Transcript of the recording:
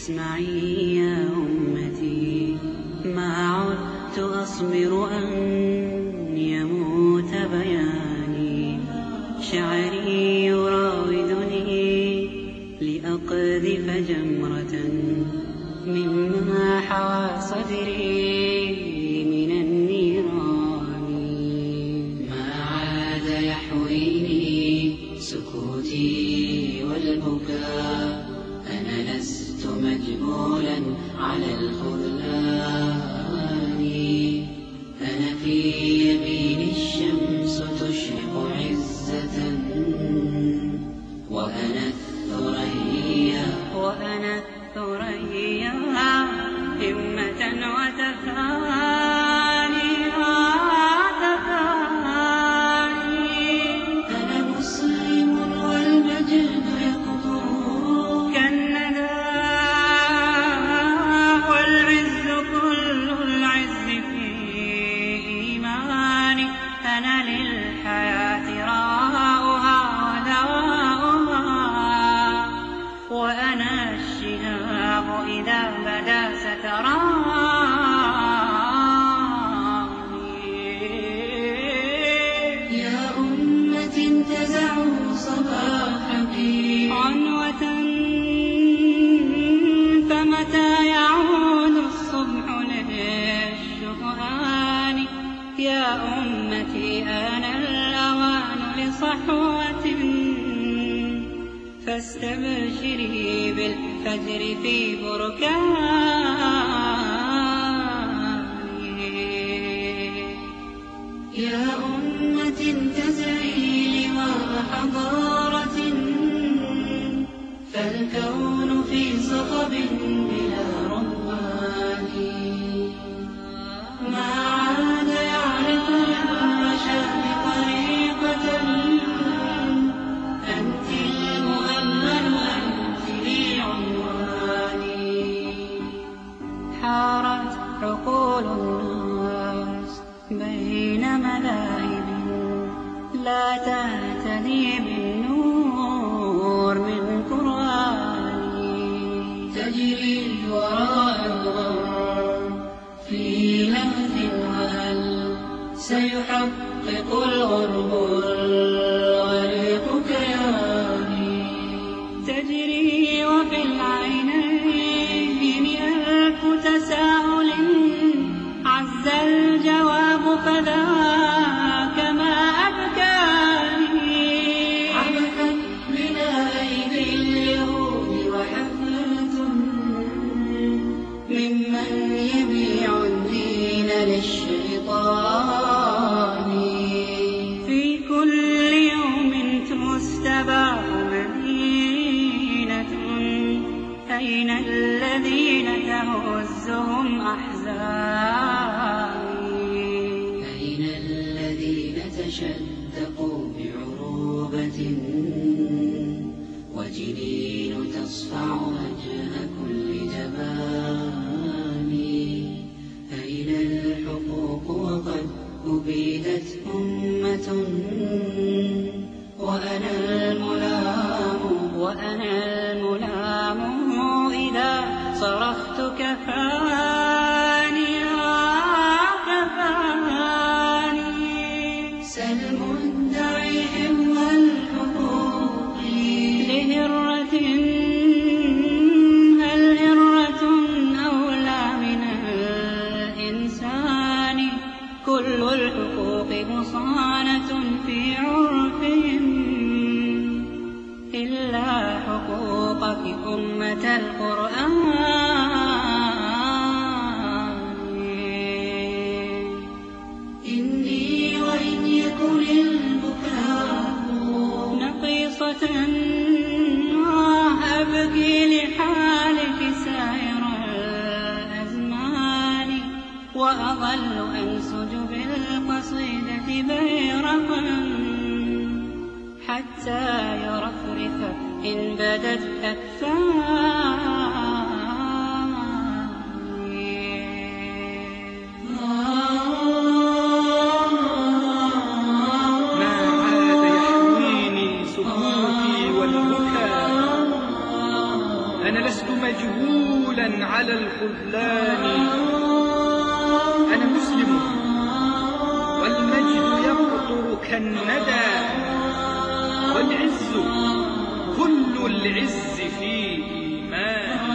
اسمعي يا أمتي، ما عدت أصبر أن يموت بياني، شعري يراودني لأقذف جمرة مما حوى صدري من النيران. ما عاد يحويني سكوتي والبكاء، أنا لست مجبولا على الخذلان. أنا في يمين الشمس تشرق عزة، وأنا الثريا همة وتفاني. أنا مسلم والمجد يقطر كالندى، والعز كل العز في إيماني. أنا للحياة راؤها ودواؤها، وأنا الشهاب إذا بدا ستراني. يا أمة انتزعوا صباحك عنوة، فمتى يعود الصبح للشهان؟ يا أمتي آن الأوان لصحوة، فاستبشري بالفجر في بركاني. يا أمة انتزعي لواء حضارة، فالكون في صخب بلا ربان. ما عاد يعرف للرشاد طريقة، أنت المؤمل أنت لي عنواني. حارت عقول الناس بين مذاهب لا تهتدي بالنور من قرآني. تجري وراء الغرب في لهث، وهل سيحقق الغرب الغريق كياني؟ تجري وفي العينين ألف تساؤل، عز الجواب فذاك ما أبكاني. عبثت بنا أيدي اليهود وحفلة ممن يبيع الدين للشيطان. في كل يوم تستباح مدينة، أين الذين تهزهم أحزاني؟ أين الذين تشدقوا بعروبة، وجنين تصفع وجه كل جبان؟ أين الحقوق وقد أبيدت أمة، وأنا الملام إذا صرخت كفاني كفاني. سل مدعي حفظ الحقوق لهرة، هل هرة أولى من الإنسان؟ كل الحقوق مصانة في عرفهم، إلا حقوقك أمة القرآن. إني وإن يكن البكاء نقيصة، أبكي لحالك سائر الأزمان، وأظل أنسج بالقصيدة بيرقا حتى يرفرف إن بدت أكفاني. ما عاد يحويني سكوتي والبكاء، أنا لست مجهولا على الخذلان، أنا مسلم والمجد يقطر كالندى، والعز كل العز في إيماني.